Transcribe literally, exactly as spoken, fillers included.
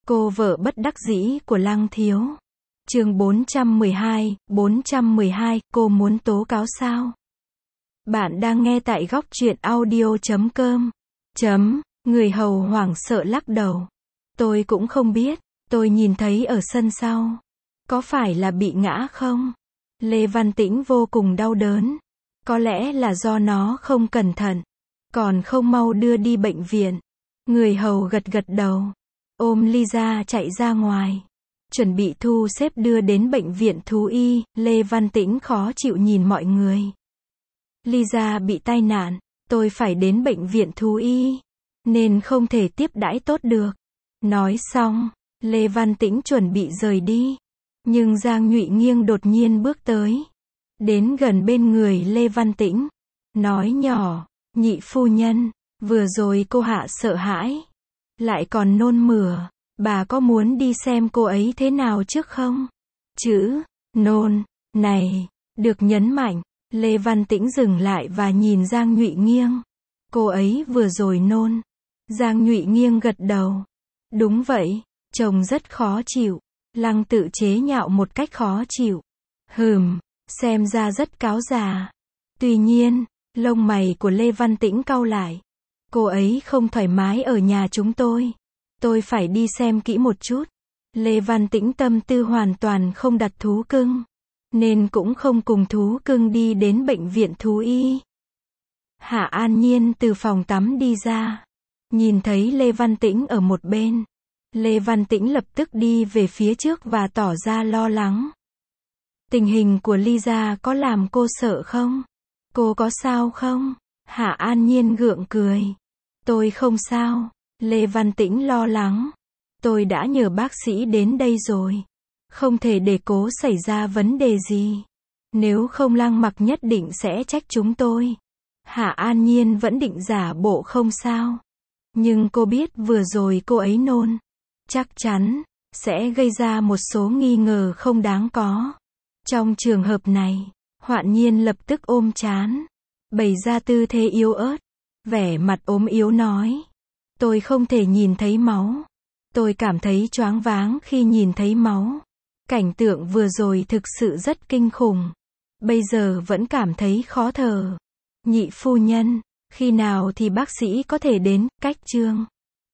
Cô vợ bất đắc dĩ của Lăng Thiếu. Chương bốn trăm mười hai, bốn trăm mười hai, cô muốn tố cáo sao? Bạn đang nghe tại góc truyện audio chấm com. Chấm, người hầu hoảng sợ lắc đầu. Tôi cũng không biết, tôi nhìn thấy ở sân sau. Có phải là bị ngã không? Lê Văn Tĩnh vô cùng đau đớn. Có lẽ là do nó không cẩn thận. Còn không mau đưa đi bệnh viện. Người hầu gật gật đầu. Ôm Lisa chạy ra ngoài. Chuẩn bị thu xếp đưa đến bệnh viện thú y. Lê Văn Tĩnh khó chịu nhìn mọi người. Lisa bị tai nạn. Tôi phải đến bệnh viện thú y. Nên không thể tiếp đãi tốt được. Nói xong, Lê Văn Tĩnh chuẩn bị rời đi. Nhưng Giang Nhụy Nghiêng đột nhiên bước tới. Đến gần bên người Lê Văn Tĩnh. Nói nhỏ, nhị phu nhân, vừa rồi cô hạ sợ hãi. Lại còn nôn mửa. Bà có muốn đi xem cô ấy thế nào trước không? Chữ, nôn, này, được nhấn mạnh. Lê Văn Tĩnh dừng lại và nhìn Giang Nhụy Nghiêng. Cô ấy vừa rồi nôn. Giang Nhụy Nghiêng gật đầu. Đúng vậy, chồng rất khó chịu. Lăng tự chế nhạo một cách khó chịu. Hừm, xem ra rất cáo già. Tuy nhiên, lông mày của Lê Văn Tĩnh cau lại. Cô ấy không thoải mái ở nhà chúng tôi. Tôi phải đi xem kỹ một chút. Lê Văn Tĩnh tâm tư hoàn toàn không đặt thú cưng. Nên cũng không cùng thú cưng đi đến bệnh viện thú y. Hạ An Nhiên từ phòng tắm đi ra. Nhìn thấy Lê Văn Tĩnh ở một bên. Lê Văn Tĩnh lập tức đi về phía trước và tỏ ra lo lắng. Tình hình của Lisa có làm cô sợ không? Cô có sao không? Hạ An Nhiên gượng cười. Tôi không sao. Lê Văn Tĩnh lo lắng. Tôi đã nhờ bác sĩ đến đây rồi. Không thể để cố xảy ra vấn đề gì. Nếu không Lăng Mặc nhất định sẽ trách chúng tôi. Hạ An Nhiên vẫn định giả bộ không sao. Nhưng cô biết vừa rồi cô ấy nôn. Chắc chắn sẽ gây ra một số nghi ngờ không đáng có. Trong trường hợp này, Hoạn Nhiên lập tức ôm trán, bày ra tư thế yếu ớt, vẻ mặt ốm yếu nói. Tôi không thể nhìn thấy máu. Tôi cảm thấy choáng váng khi nhìn thấy máu. Cảnh tượng vừa rồi thực sự rất kinh khủng. Bây giờ vẫn cảm thấy khó thở. Nhị phu nhân, khi nào thì bác sĩ có thể đến? Cách Trương